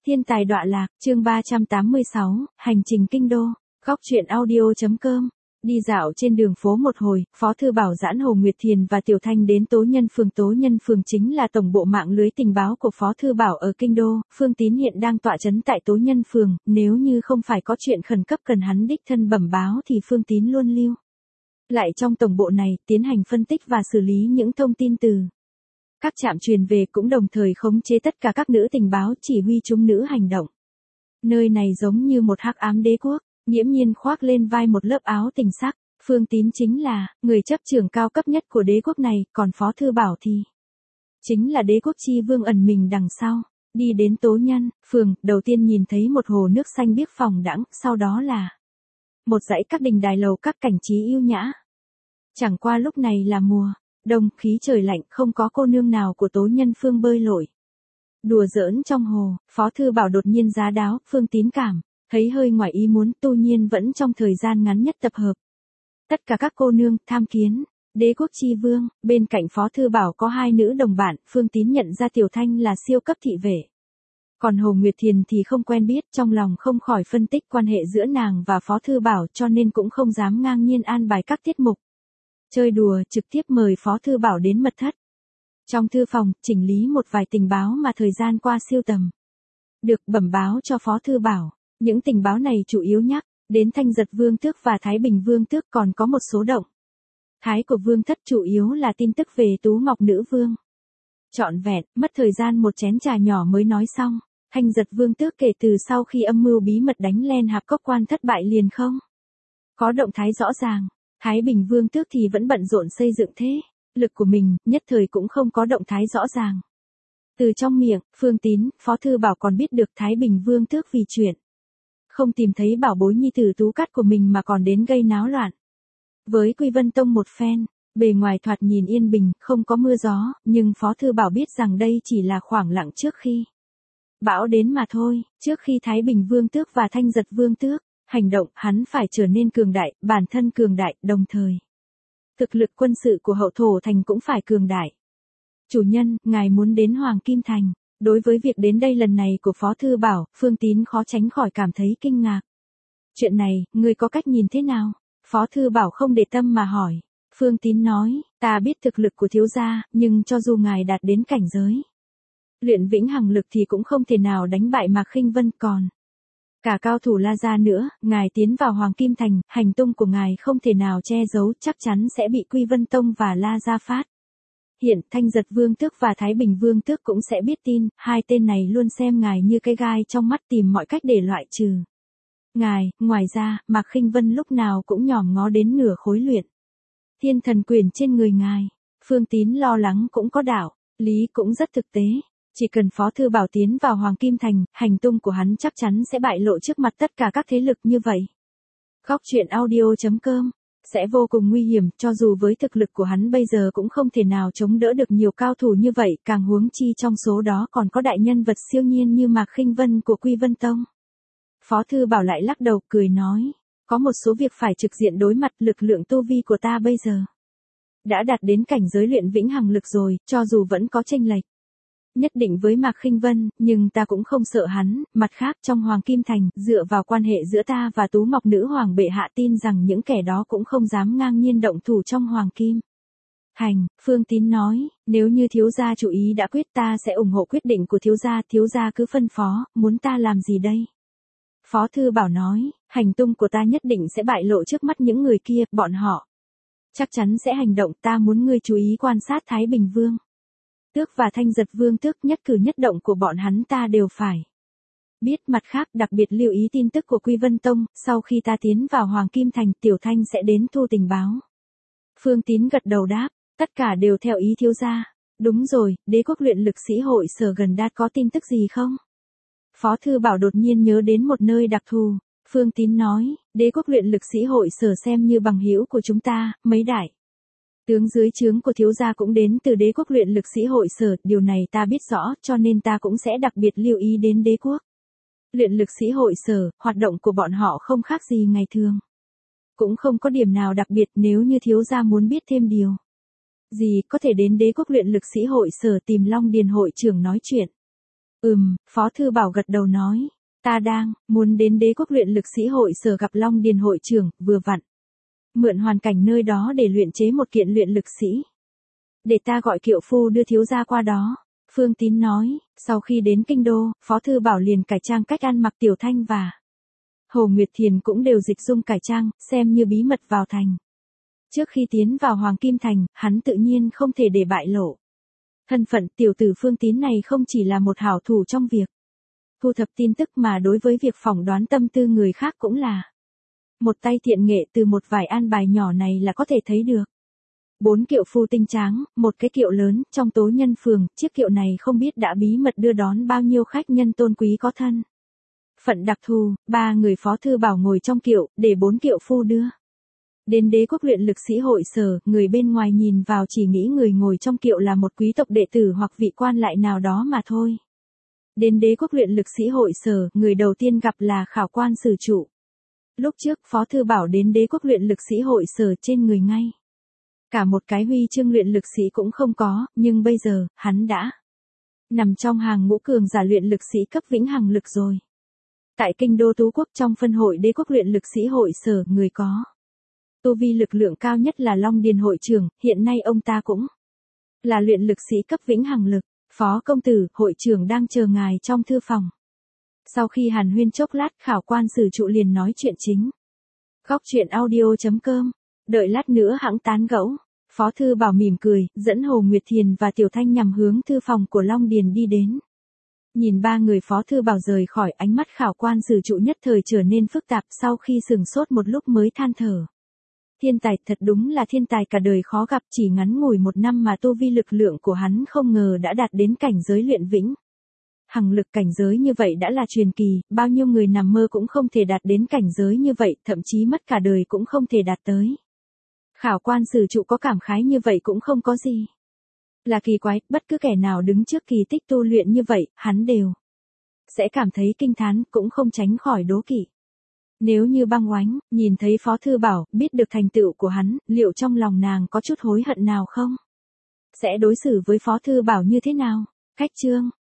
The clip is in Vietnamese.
Thiên tài đọa lạc, chương 386, hành trình kinh đô, góc truyện audio.com. Đi dạo trên đường phố một hồi, Phó Thư Bảo giãn Hồ Nguyệt Thiền và Tiểu Thanh đến Tố Nhân Phường. Tố Nhân Phường chính là tổng bộ mạng lưới tình báo của Phó Thư Bảo ở Kinh Đô. Phương Tín hiện đang tọa trấn tại Tố Nhân Phường, nếu như không phải có chuyện khẩn cấp cần hắn đích thân bẩm báo thì Phương Tín luôn lưu lại trong tổng bộ này, tiến hành phân tích và xử lý những thông tin từ các trạm truyền về, cũng đồng thời khống chế tất cả các nữ tình báo, chỉ huy chúng nữ hành động. Nơi này giống như một hắc ám đế quốc, nghiễm nhiên khoác lên vai một lớp áo tình sắc. Phương Tín chính là người chấp trưởng cao cấp nhất của đế quốc này, còn Phó Thư Bảo thì chính là đế quốc chi vương ẩn mình đằng sau. Đi đến Tố Nhân Phường, đầu tiên nhìn thấy một hồ nước xanh biếc phẳng đãng, sau đó là một dãy các đình đài lầu các cảnh trí yêu nhã. Chẳng qua lúc này là mùa đông, khí trời lạnh, không có cô nương nào của Tố Nhân Phường bơi lội đùa giỡn trong hồ. Phó Thư Bảo đột nhiên giá đáo, Phương Tín cảm thấy hơi ngoài ý muốn, tu nhiên vẫn trong thời gian ngắn nhất tập hợp tất cả các cô nương tham kiến đế quốc chi vương. Bên cạnh Phó Thư Bảo có hai nữ đồng bạn, Phương Tín nhận ra Tiểu Thanh là siêu cấp thị vệ, còn Hồ Nguyệt Thiền thì không quen biết, trong lòng không khỏi phân tích quan hệ giữa nàng và Phó Thư Bảo, cho nên cũng không dám ngang nhiên an bài các tiết mục chơi đùa, trực tiếp mời Phó Thư Bảo đến mật thất. Trong thư phòng, chỉnh lý một vài tình báo mà thời gian qua siêu tầm được, bẩm báo cho Phó Thư Bảo. Những tình báo này chủ yếu nhắc đến Thanh Giật Vương Tước và Thái Bình Vương Tước, còn có một số động thái của Vương Thất, chủ yếu là tin tức về Tú Ngọc Nữ Vương. Trọn vẹn, mất thời gian một chén trà nhỏ mới nói xong. Thanh Giật Vương Tước kể từ sau khi âm mưu bí mật đánh lên Hạp Cốc Quan thất bại liền không có động thái rõ ràng. Thái Bình Vương Tước thì vẫn bận rộn xây dựng thế lực của mình, nhất thời cũng không có động thái rõ ràng. Từ trong miệng Phương Tín, Phó Thư Bảo còn biết được Thái Bình Vương Tước vì chuyện không tìm thấy bảo bối nhi tử Tú Cát của mình mà còn đến gây náo loạn với Quy Vân Tông một phen. Bề ngoài thoạt nhìn yên bình, không có mưa gió, nhưng Phó Thư Bảo biết rằng đây chỉ là khoảng lặng trước khi bão đến mà thôi. Trước khi Thái Bình Vương Tước và Thanh Giật Vương Tước hành động, hắn phải trở nên cường đại, bản thân cường đại, đồng thời thực lực quân sự của Hậu Thổ Thành cũng phải cường đại. Chủ nhân, ngài muốn đến Hoàng Kim Thành. Đối với việc đến đây lần này của Phó Thư Bảo, Phương Tín khó tránh khỏi cảm thấy kinh ngạc. Chuyện này, ngươi có cách nhìn thế nào? Phó Thư Bảo không để tâm mà hỏi. Phương Tín nói, ta biết thực lực của thiếu gia, nhưng cho dù ngài đạt đến cảnh giới luyện vĩnh hằng lực thì cũng không thể nào đánh bại Mạc Khinh Vân, còn cả cao thủ La Gia nữa. Ngài tiến vào Hoàng Kim Thành, hành tung của ngài không thể nào che giấu, chắc chắn sẽ bị Quy Vân Tông và La Gia phát hiện. Thanh Giật Vương Tước và Thái Bình Vương Tước cũng sẽ biết tin, hai tên này luôn xem ngài như cái gai trong mắt, tìm mọi cách để loại trừ ngài. Ngoài ra, Mạc Khinh Vân lúc nào cũng nhòm ngó đến nửa khối luyện Thiên Thần Quyền trên người ngài. Phương Tín lo lắng cũng có đạo lý, cũng rất thực tế. Chỉ cần Phó Thư Bảo tiến vào Hoàng Kim Thành, hành tung của hắn chắc chắn sẽ bại lộ trước mặt tất cả các thế lực như vậy. Góc truyện audio.com sẽ vô cùng nguy hiểm, cho dù với thực lực của hắn bây giờ cũng không thể nào chống đỡ được nhiều cao thủ như vậy, càng huống chi trong số đó còn có đại nhân vật siêu nhiên như Mạc Khinh Vân của Quy Vân Tông. Phó Thư Bảo lại lắc đầu cười nói, có một số việc phải trực diện đối mặt, lực lượng tu vi của ta bây giờ đã đạt đến cảnh giới luyện vĩnh hằng lực rồi, cho dù vẫn có chênh lệch nhất định với Mạc Khinh Vân, nhưng ta cũng không sợ hắn. Mặt khác, trong Hoàng Kim Thành, dựa vào quan hệ giữa ta và Tú Ngọc Nữ Hoàng bệ hạ, tin rằng những kẻ đó cũng không dám ngang nhiên động thủ trong Hoàng Kim Thành. Phương Tín nói, nếu như thiếu gia chủ ý đã quyết, ta sẽ ủng hộ quyết định của thiếu gia cứ phân phó, muốn ta làm gì đây? Phó Thư Bảo nói, hành tung của ta nhất định sẽ bại lộ trước mắt những người kia, bọn họ chắc chắn sẽ hành động, ta muốn ngươi chú ý quan sát Thái Bình Vương Tước và Thanh Giật Vương Tước, nhất cử nhất động của bọn hắn ta đều phải biết. Mặt khác, đặc biệt lưu ý tin tức của Quy Vân Tông, sau khi ta tiến vào Hoàng Kim Thành, Tiểu Thanh sẽ đến thu tình báo. Phương Tín gật đầu đáp, tất cả đều theo ý thiếu gia. Đúng rồi, đế quốc luyện lực sĩ hội sở gần đây có tin tức gì không? Phó Thư Bảo đột nhiên nhớ đến một nơi đặc thù. Phương Tín nói, đế quốc luyện lực sĩ hội sở xem như bằng hữu của chúng ta, mấy đại tướng dưới trướng của thiếu gia cũng đến từ đế quốc luyện lực sĩ hội sở, điều này ta biết rõ, cho nên ta cũng sẽ đặc biệt lưu ý đến đế quốc luyện lực sĩ hội sở. Hoạt động của bọn họ không khác gì ngày thường, cũng không có điểm nào đặc biệt. Nếu như thiếu gia muốn biết thêm điều gì, có thể đến đế quốc luyện lực sĩ hội sở tìm Long Điền hội trưởng nói chuyện. Phó Thư Bảo gật đầu nói. Ta muốn đến Đế Quốc luyện lực sĩ hội sở gặp Long Điền hội trưởng, vừa vặn. Mượn hoàn cảnh nơi đó để luyện chế một kiện luyện lực sĩ. Để ta gọi kiệu phu đưa thiếu gia qua đó. Phương Tín nói, sau khi đến kinh đô, Phó Thư Bảo liền cải trang cách ăn mặc Tiểu Thanh và Hồ Nguyệt Thiền cũng đều dịch dung cải trang, xem như bí mật vào thành. Trước khi tiến vào Hoàng Kim Thành, hắn tự nhiên không thể để bại lộ. Thân phận tiểu tử Phương Tín này không chỉ là một hảo thủ trong việc thu thập tin tức mà đối với việc phỏng đoán tâm tư người khác cũng là một tay thiện nghệ, từ một vài an bài nhỏ này là có thể thấy được. 4 kiệu phu tinh tráng, một cái kiệu lớn, trong Tố Nhân Phường, chiếc kiệu này không biết đã bí mật đưa đón bao nhiêu khách nhân tôn quý có thân phận đặc thù. 3 người Phó Thư Bảo ngồi trong kiệu, để 4 kiệu phu đưa đến Đế Quốc luyện lực sĩ hội sở. Người bên ngoài nhìn vào chỉ nghĩ người ngồi trong kiệu là một quý tộc đệ tử hoặc vị quan lại nào đó mà thôi. Đến Đế Quốc luyện lực sĩ hội sở, người đầu tiên gặp là khảo quan sử trụ. Lúc trước Phó Thư Bảo đến Đế Quốc luyện lực sĩ hội sở trên người ngay cả một cái huy chương luyện lực sĩ cũng không có, nhưng bây giờ, hắn đã nằm trong hàng ngũ cường giả luyện lực sĩ cấp vĩnh hằng lực rồi. Tại kinh đô Tú Quốc trong phân hội Đế Quốc luyện lực sĩ hội sở, người có tu vi lực lượng cao nhất là Long Điền hội trưởng, hiện nay ông ta cũng là luyện lực sĩ cấp vĩnh hằng lực. Phó công tử, hội trưởng đang chờ ngài trong thư phòng. Sau khi hàn huyên chốc lát, khảo quan sử trụ liền nói chuyện chính. Góc truyện audio.com, đợi lát nữa hẵng tán gẫu. Phó Thư Bảo mỉm cười, dẫn Hồ Nguyệt Thiền và Tiểu Thanh nhằm hướng thư phòng của Long Điền đi đến. Nhìn 3 người Phó Thư Bảo rời khỏi, ánh mắt khảo quan sử trụ nhất thời trở nên phức tạp, sau khi sừng sốt một lúc mới than thở. Thiên tài, thật đúng là thiên tài, cả đời khó gặp, chỉ ngắn ngủi 1 năm mà tu vi lực lượng của hắn không ngờ đã đạt đến cảnh giới luyện vĩnh hằng lực. Cảnh giới như vậy đã là truyền kỳ, bao nhiêu người nằm mơ cũng không thể đạt đến cảnh giới như vậy, thậm chí mất cả đời cũng không thể đạt tới. Khảo quan sử trụ có cảm khái như vậy cũng không có gì là kỳ quái, bất cứ kẻ nào đứng trước kỳ tích tu luyện như vậy, hắn đều sẽ cảm thấy kinh thán, cũng không tránh khỏi đố kỵ. Nếu như Băng Oánh nhìn thấy Phó Thư Bảo, biết được thành tựu của hắn, liệu trong lòng nàng có chút hối hận nào không? Sẽ đối xử với Phó Thư Bảo như thế nào? Khách chương